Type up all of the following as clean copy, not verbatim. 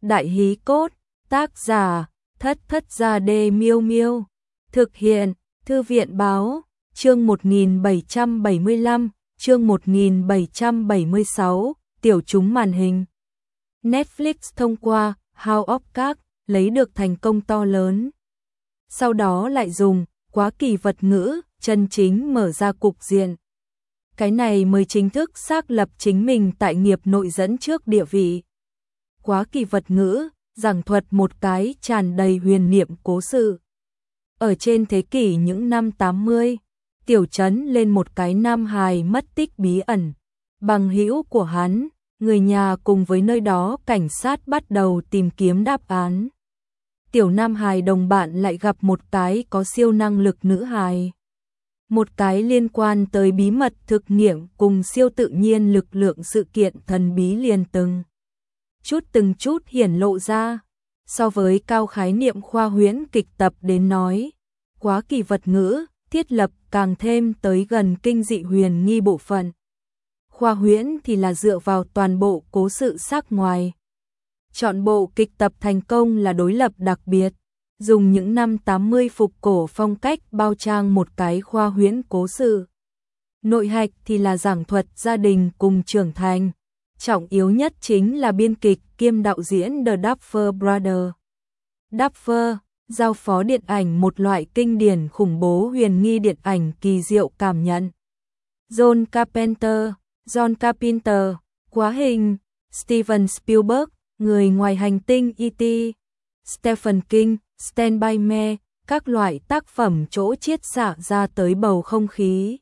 Đại hí cốt, tác giả, Thất Thất Gia Đê Miêu Miêu. Thực hiện, Thư viện báo, chương 1775, chương 1776, tiểu chúng màn hình. Netflix thông qua House of Cards lấy được thành công to lớn. Sau đó lại dùng quá kỳ vật ngữ chân chính mở ra cục diện. Cái này mới chính thức xác lập chính mình tại nghiệp nội dẫn trước địa vị. Quá kỳ vật ngữ, giảng thuật một cái tràn đầy huyền niệm cố sự. Ở trên thế kỷ những năm 80, tiểu trấn lên một cái nam hài mất tích bí ẩn. Bằng hữu của hắn, người nhà cùng với nơi đó cảnh sát bắt đầu tìm kiếm đáp án. Tiểu nam hài đồng bạn lại gặp một cái có siêu năng lực nữ hài. Một cái liên quan tới bí mật thực nghiệm cùng siêu tự nhiên lực lượng sự kiện thần bí liền từng chút hiển lộ ra. So với cao khái niệm khoa huyễn kịch tập đến nói, quá kỳ vật ngữ, thiết lập càng thêm tới gần kinh dị huyền nghi bộ phận. Khoa huyễn thì là dựa vào toàn bộ cố sự sắc ngoài. Chọn bộ kịch tập thành công là đối lập đặc biệt, dùng những năm 80 phục cổ phong cách bao trang một cái khoa huyễn cố sự. Nội hạch thì là giảng thuật gia đình cùng trưởng thành. Trọng yếu nhất chính là biên kịch kiêm đạo diễn The Duffer Brothers. Duffer, giao phó điện ảnh một loại kinh điển khủng bố huyền nghi điện ảnh kỳ diệu cảm nhận. John Carpenter, quá hình, Steven Spielberg, người ngoài hành tinh E.T., Stephen King, Stand By Me, các loại tác phẩm chỗ chiết xạ ra tới bầu không khí.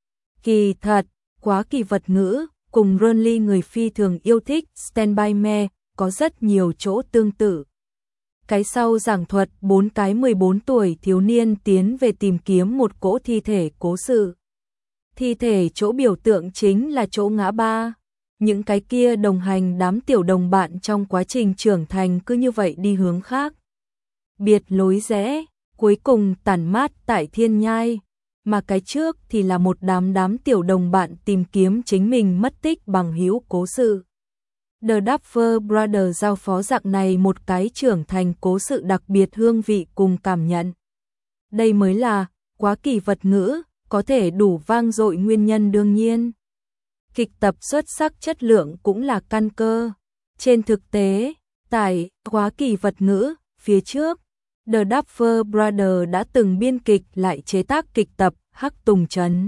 Kỳ thật, quá kỳ vật ngữ, cùng Ronly người phi thường yêu thích Stand By Me, có rất nhiều chỗ tương tự. Cái sau giảng thuật 4 cái 14 tuổi thiếu niên tiến về tìm kiếm một cỗ thi thể cố sự. Thi thể chỗ biểu tượng chính là chỗ ngã ba. Những cái kia đồng hành đám tiểu đồng bạn trong quá trình trưởng thành cứ như vậy đi hướng khác. Biệt lối rẽ, cuối cùng tản mát tại thiên nhai. Mà cái trước thì là một đám tiểu đồng bạn tìm kiếm chính mình mất tích bằng hữu cố sự. The Duffer Brothers giao phó dạng này một cái trưởng thành cố sự đặc biệt hương vị cùng cảm nhận. Đây mới là quá kỳ vật ngữ, có thể đủ vang dội nguyên nhân đương nhiên. Kịch tập xuất sắc chất lượng cũng là căn cơ. Trên thực tế, tại quá kỳ vật ngữ, phía trước, The Duffer Brothers đã từng biên kịch lại chế tác kịch tập Hắc Tùng Trấn.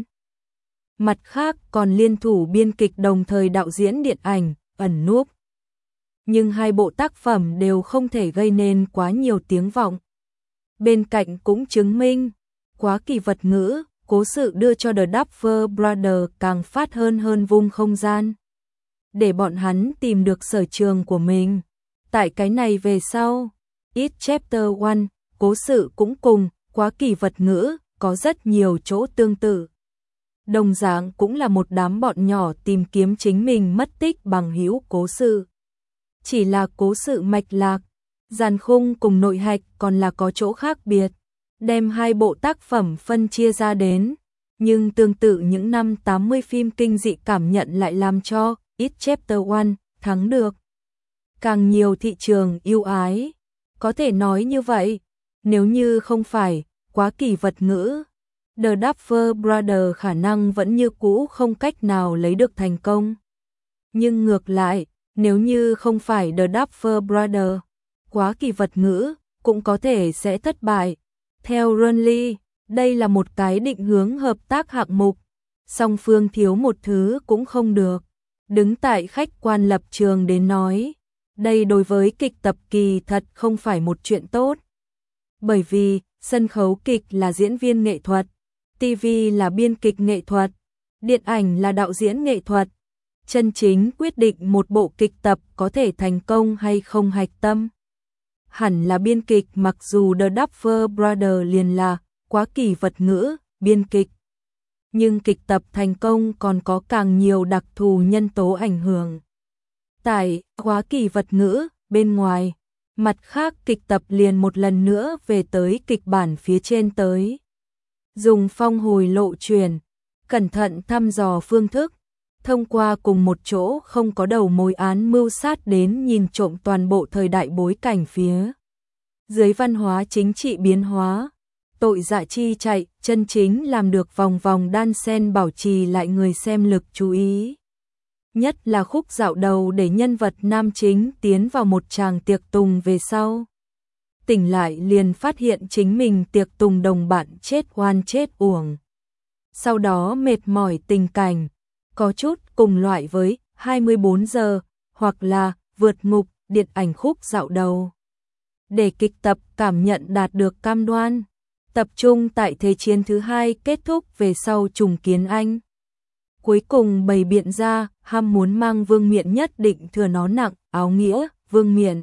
Mặt khác còn liên thủ biên kịch đồng thời đạo diễn điện ảnh Ẩn Núp. Nhưng hai bộ tác phẩm đều không thể gây nên quá nhiều tiếng vọng. Bên cạnh cũng chứng minh, quá kỳ vật ngữ, cố sự đưa cho The Duffer Brothers càng phát hơn vung không gian. Để bọn hắn tìm được sở trường của mình. Tại cái này về sau, It Chapter 1, cố sự cũng cùng quá kỳ vật ngữ, có rất nhiều chỗ tương tự. Đồng dạng cũng là một đám bọn nhỏ tìm kiếm chính mình mất tích bằng hữu cố sự. Chỉ là cố sự mạch lạc, dàn khung cùng nội hạch còn là có chỗ khác biệt. Đem hai bộ tác phẩm phân chia ra đến, nhưng tương tự những năm 80 phim kinh dị cảm nhận lại làm cho It Chapter 1 thắng được. Càng nhiều thị trường yêu ái. Có thể nói như vậy, nếu như không phải quá kỳ vật ngữ, The Duffer Brothers khả năng vẫn như cũ không cách nào lấy được thành công. Nhưng ngược lại, nếu như không phải The Duffer Brothers, quá kỳ vật ngữ cũng có thể sẽ thất bại. Theo Ronly, đây là một cái định hướng hợp tác hạng mục, song phương thiếu một thứ cũng không được. Đứng tại khách quan lập trường đến nói, đây đối với kịch tập kỳ thật không phải một chuyện tốt. Bởi vì, sân khấu kịch là diễn viên nghệ thuật, TV là biên kịch nghệ thuật, điện ảnh là đạo diễn nghệ thuật. Chân chính quyết định một bộ kịch tập có thể thành công hay không hạch tâm. Hẳn là biên kịch, mặc dù The Duffer Brothers liền là quá kỳ vật ngữ, biên kịch. Nhưng kịch tập thành công còn có càng nhiều đặc thù nhân tố ảnh hưởng. Tại quá kỳ vật ngữ, bên ngoài, mặt khác kịch tập liền một lần nữa về tới kịch bản phía trên tới. Dùng phong hồi lộ truyền, cẩn thận thăm dò phương thức, thông qua cùng một chỗ không có đầu mối án mưu sát đến nhìn trộm toàn bộ thời đại bối cảnh phía dưới văn hóa chính trị biến hóa. Tội dạ chi chạy, chân chính làm được vòng vòng đan xen bảo trì lại người xem lực chú ý. Nhất là khúc dạo đầu để nhân vật nam chính tiến vào một tràng tiệc tùng về sau. Tỉnh lại liền phát hiện chính mình tiệc tùng đồng bạn chết oan chết uổng. Sau đó mệt mỏi tình cảnh, có chút cùng loại với 24 giờ, hoặc là vượt ngục, điện ảnh khúc dạo đầu. Để kịch tập cảm nhận đạt được cam đoan, tập trung tại Thế chiến thứ hai kết thúc về sau trùng kiến Anh. Cuối cùng bày biện ra, ham muốn mang Vương Miện nhất định thừa nó nặng, áo nghĩa, Vương Miện.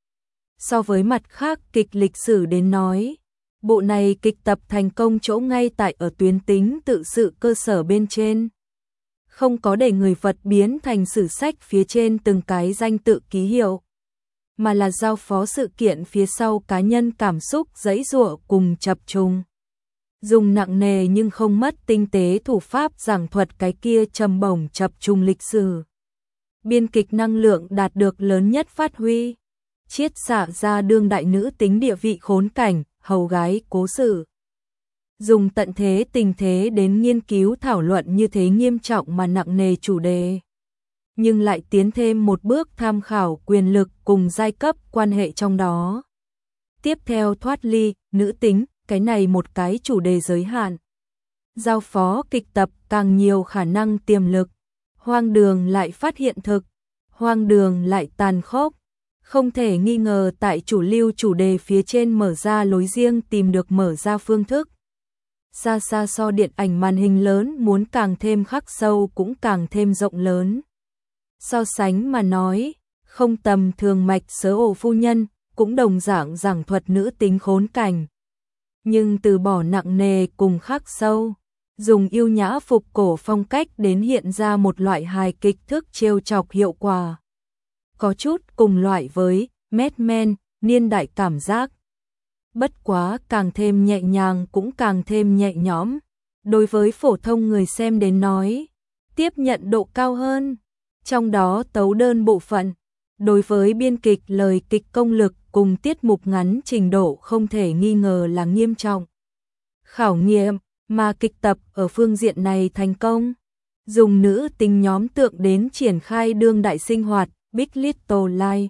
So với mặt khác kịch lịch sử đến nói, bộ này kịch tập thành công chỗ ngay tại ở tuyến tính tự sự cơ sở bên trên. Không có để người vật biến thành sử sách phía trên từng cái danh tự ký hiệu, mà là giao phó sự kiện phía sau cá nhân cảm xúc giãy giụa cùng chập trùng. Dùng nặng nề nhưng không mất tinh tế thủ pháp giảng thuật cái kia trầm bổng chập trùng lịch sử. Biên kịch năng lượng đạt được lớn nhất phát huy, chiết xạ ra đương đại nữ tính địa vị khốn cảnh, hầu gái cố sự. Dùng tận thế tình thế đến nghiên cứu thảo luận như thế nghiêm trọng mà nặng nề chủ đề. Nhưng lại tiến thêm một bước tham khảo quyền lực cùng giai cấp quan hệ trong đó. Tiếp theo thoát ly, nữ tính, cái này một cái chủ đề giới hạn. Giao phó kịch tập càng nhiều khả năng tiềm lực. Hoang đường lại phát hiện thực, hoang đường lại tàn khốc. Không thể nghi ngờ tại chủ lưu chủ đề phía trên mở ra lối riêng tìm được mở ra phương thức. Xa xa so điện ảnh màn hình lớn muốn càng thêm khắc sâu cũng càng thêm rộng lớn. So sánh mà nói, không tầm thường Mạch Sớ Ổ phu nhân, cũng đồng dạng giảng thuật nữ tính khốn cảnh. Nhưng từ bỏ nặng nề cùng khắc sâu, dùng yêu nhã phục cổ phong cách đến hiện ra một loại hài kịch thức trêu chọc hiệu quả. Có chút cùng loại với Mad Men, niên đại cảm giác. Bất quá càng thêm nhẹ nhàng cũng càng thêm nhẹ nhõm. Đối với phổ thông người xem đến nói, tiếp nhận độ cao hơn. Trong đó tấu đơn bộ phận, đối với biên kịch lời kịch công lực cùng tiết mục ngắn trình độ không thể nghi ngờ là nghiêm trọng. Khảo nghiệm, mà kịch tập ở phương diện này thành công. Dùng nữ tính nhóm tượng đến triển khai đương đại sinh hoạt, Big Little Lies.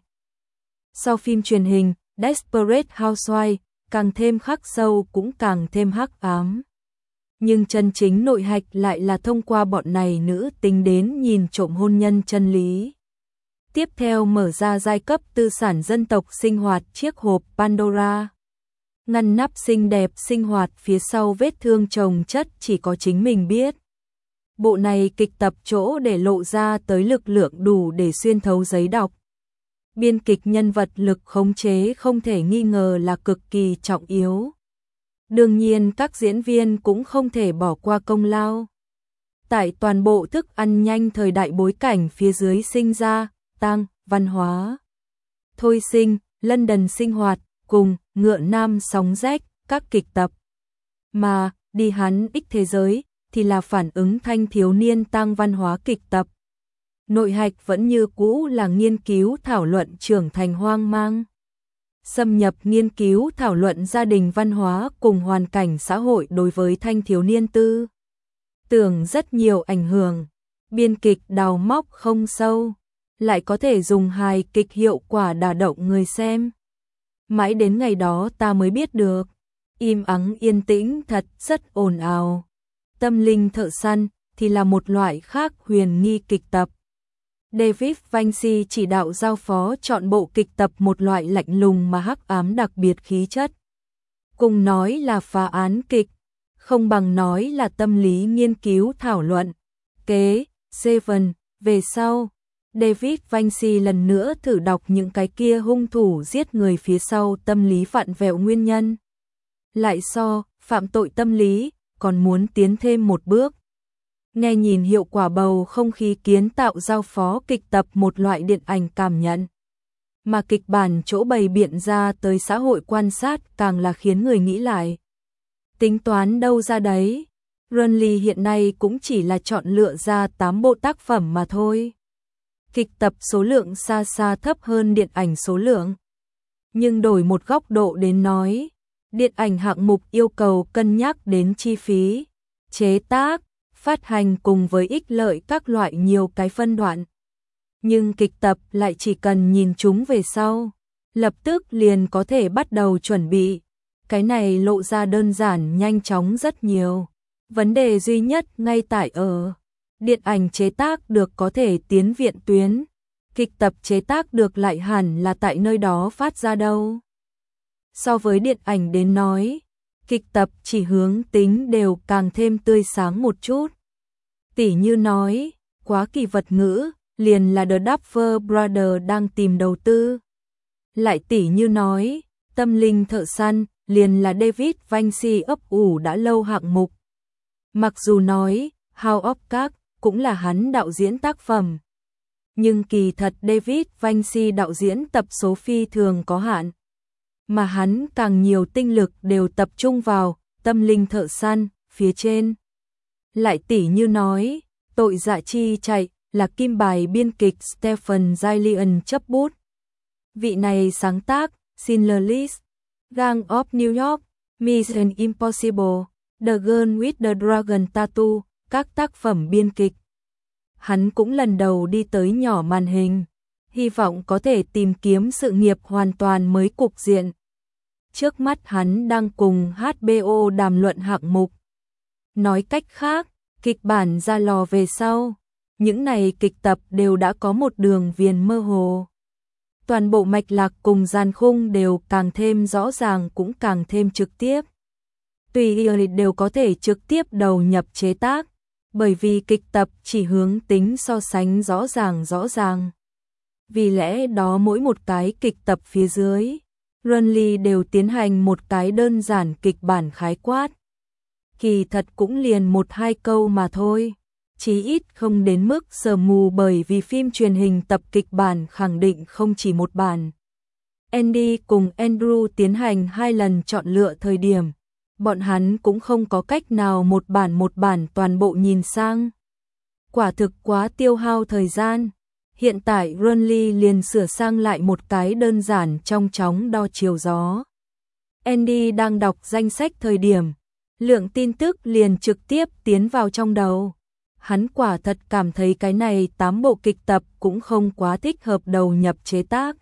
Sau phim truyền hình, Desperate Housewives, càng thêm khắc sâu cũng càng thêm hắc ám. Nhưng chân chính nội hạch lại là thông qua bọn này nữ tính đến nhìn trộm hôn nhân chân lý. Tiếp theo mở ra giai cấp tư sản dân tộc sinh hoạt chiếc hộp Pandora. Ngăn nắp xinh đẹp sinh hoạt phía sau vết thương chồng chất chỉ có chính mình biết. Bộ này kịch tập chỗ để lộ ra tới lực lượng đủ để xuyên thấu giấy đọc. Biên kịch nhân vật lực khống chế không thể nghi ngờ là cực kỳ trọng yếu. Đương nhiên các diễn viên cũng không thể bỏ qua công lao. Tại toàn bộ thức ăn nhanh thời đại bối cảnh phía dưới sinh ra, tăng, văn hóa. Thôi sinh, London sinh hoạt, cùng, ngựa nam sóng rách, các kịch tập. Mà, đi hắn ích thế giới, thì là phản ứng thanh thiếu niên tăng văn hóa kịch tập. Nội hạch vẫn như cũ là nghiên cứu thảo luận trưởng thành hoang mang. Xâm nhập nghiên cứu thảo luận gia đình văn hóa cùng hoàn cảnh xã hội đối với thanh thiếu niên tư. Tưởng rất nhiều ảnh hưởng, biên kịch đào móc không sâu, lại có thể dùng hài kịch hiệu quả đả động người xem. Mãi đến ngày đó ta mới biết được, im ắng yên tĩnh thật rất ồn ào. Tâm linh thợ săn thì là một loại khác huyền nghi kịch tập. David Vinci chỉ đạo giao phó chọn bộ kịch tập một loại lạnh lùng mà hắc ám đặc biệt khí chất. Cùng nói là phá án kịch, không bằng nói là tâm lý nghiên cứu thảo luận. Kế, Seven, về sau, David Vinci lần nữa thử đọc những cái kia hung thủ giết người phía sau tâm lý vặn vẹo nguyên nhân. Lại so, phạm tội tâm lý, còn muốn tiến thêm một bước. Nghe nhìn hiệu quả bầu không khí kiến tạo giao phó kịch tập một loại điện ảnh cảm nhận. Mà kịch bản chỗ bày biện ra tới xã hội quan sát càng là khiến người nghĩ lại. Tính toán đâu ra đấy, Runly hiện nay cũng chỉ là chọn lựa ra 8 bộ tác phẩm mà thôi. Kịch tập số lượng xa xa thấp hơn điện ảnh số lượng. Nhưng đổi một góc độ đến nói, điện ảnh hạng mục yêu cầu cân nhắc đến chi phí, chế tác, phát hành cùng với ích lợi các loại nhiều cái phân đoạn. Nhưng kịch tập lại chỉ cần nhìn chúng về sau, lập tức liền có thể bắt đầu chuẩn bị. Cái này lộ ra đơn giản nhanh chóng rất nhiều. Vấn đề duy nhất ngay tại ở điện ảnh chế tác được có thể tiến viện tuyến, kịch tập chế tác được lại hẳn là tại nơi đó phát ra đâu. So với điện ảnh đến nói, kịch tập chỉ hướng tính đều càng thêm tươi sáng một chút. Tỉ như nói, quá kỳ vật ngữ, liền là The Duffer Brothers đang tìm đầu tư. Lại tỉ như nói, tâm linh thợ săn, liền là David Vinci ấp ủ đã lâu hạng mục. Mặc dù nói, House of Cards cũng là hắn đạo diễn tác phẩm. Nhưng kỳ thật David Vinci đạo diễn tập số phi thường có hạn. Mà hắn càng nhiều tinh lực đều tập trung vào tâm linh thợ săn phía trên. Lại tỉ như nói, tội dạ chi chạy là kim bài biên kịch Stephen Gillian chấp bút. Vị này sáng tác Schindler's List, Gang of New York, Mission Impossible, The Girl with the Dragon Tattoo, các tác phẩm biên kịch. Hắn cũng lần đầu đi tới nhỏ màn hình, hy vọng có thể tìm kiếm sự nghiệp hoàn toàn mới cục diện. Trước mắt hắn đang cùng HBO đàm luận hạng mục. Nói cách khác, kịch bản ra lò về sau, những này kịch tập đều đã có một đường viền mơ hồ. Toàn bộ mạch lạc cùng dàn khung đều càng thêm rõ ràng cũng càng thêm trực tiếp. Tùy ý đều có thể trực tiếp đầu nhập chế tác, bởi vì kịch tập chỉ hướng tính so sánh rõ ràng. Vì lẽ đó mỗi một cái kịch tập phía dưới, Runly đều tiến hành một cái đơn giản kịch bản khái quát. Kỳ thật cũng liền 1-2 câu mà thôi, chí ít không đến mức sờ mù bởi vì phim truyền hình tập kịch bản khẳng định không chỉ một bản. Andy cùng Andrew tiến hành 2 lần chọn lựa thời điểm, bọn hắn cũng không có cách nào một bản toàn bộ nhìn sang. Quả thực quá tiêu hao thời gian. Hiện tại Runly liền sửa sang lại một cái đơn giản trong chóng đo chiều gió. Andy đang đọc danh sách thời điểm, lượng tin tức liền trực tiếp tiến vào trong đầu. Hắn quả thật cảm thấy cái này 8 bộ kịch tập cũng không quá thích hợp đầu nhập chế tác.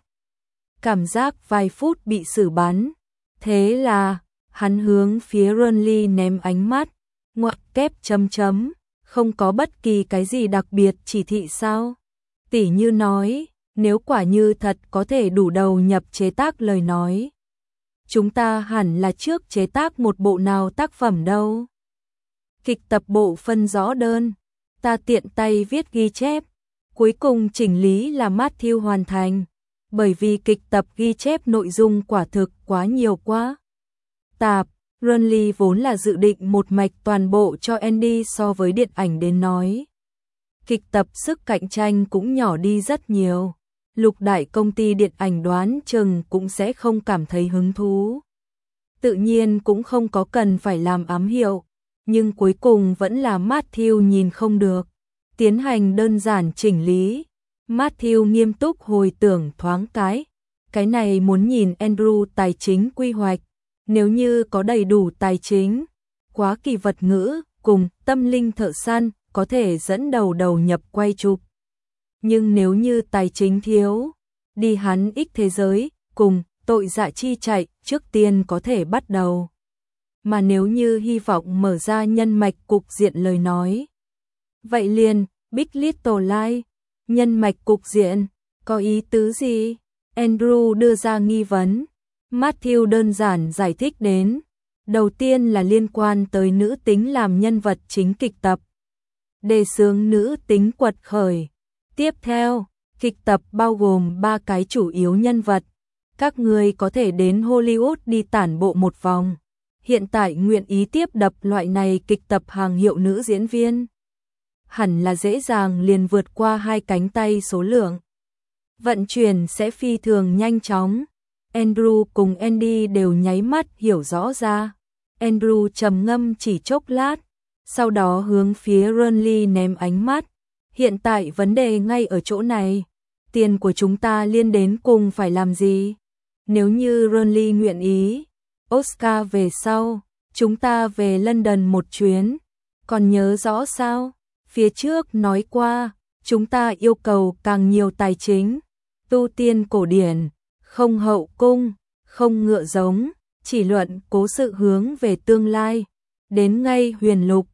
Cảm giác vài phút bị xử bắn. Thế là, hắn hướng phía Runly ném ánh mắt, ngoặc kép chấm chấm, không có bất kỳ cái gì đặc biệt chỉ thị sao. Tỉ như nói, nếu quả như thật có thể đủ đầu nhập chế tác lời nói, chúng ta hẳn là trước chế tác một bộ nào tác phẩm đâu. Kịch tập bộ phân rõ đơn, ta tiện tay viết ghi chép, cuối cùng chỉnh lý là Matthew hoàn thành, bởi vì kịch tập ghi chép nội dung quả thực quá nhiều quá. Tạp, Runly vốn là dự định một mạch toàn bộ cho Andy so với điện ảnh đến nói. Kịch tập sức cạnh tranh cũng nhỏ đi rất nhiều. Lục đại công ty điện ảnh đoán chừng cũng sẽ không cảm thấy hứng thú. Tự nhiên cũng không có cần phải làm ám hiệu, nhưng cuối cùng vẫn là Matthew nhìn không được. Tiến hành đơn giản chỉnh lý. Matthew nghiêm túc hồi tưởng thoáng cái này muốn nhìn Andrew tài chính quy hoạch. Nếu như có đầy đủ tài chính, quá kỳ vật ngữ cùng tâm linh thợ săn có thể dẫn đầu nhập quay chụp. Nhưng nếu như tài chính thiếu, đi hắn ích thế giới cùng tội dạ chi chạy trước tiên có thể bắt đầu. Mà nếu như hy vọng mở ra nhân mạch cục diện lời nói, vậy liền Big Little Lies, nhân mạch cục diện, có ý tứ gì? Andrew đưa ra nghi vấn. Matthew đơn giản giải thích đến. Đầu tiên là liên quan tới nữ tính làm nhân vật chính kịch tập. Đề xướng nữ tính quật khởi. Tiếp theo, kịch tập bao gồm 3 cái chủ yếu nhân vật. Các người có thể đến Hollywood đi tản bộ một vòng. Hiện tại nguyện ý tiếp đập loại này kịch tập hàng hiệu nữ diễn viên. Hẳn là dễ dàng liền vượt qua 2 cánh tay số lượng. Vận chuyển sẽ phi thường nhanh chóng. Andrew cùng Andy đều nháy mắt hiểu rõ ra. Andrew trầm ngâm chỉ chốc lát, sau đó hướng phía Renly ném ánh mắt. Hiện tại vấn đề ngay ở chỗ này, tiền của chúng ta liên đến cùng phải làm gì? Nếu như Renly nguyện ý, Oscar về sau, chúng ta về London một chuyến, còn nhớ rõ sao? Phía trước nói qua, chúng ta yêu cầu càng nhiều tài chính, tu tiên cổ điển, không hậu cung, không ngựa giống, chỉ luận cố sự hướng về tương lai. Đến ngay Huyền Lục,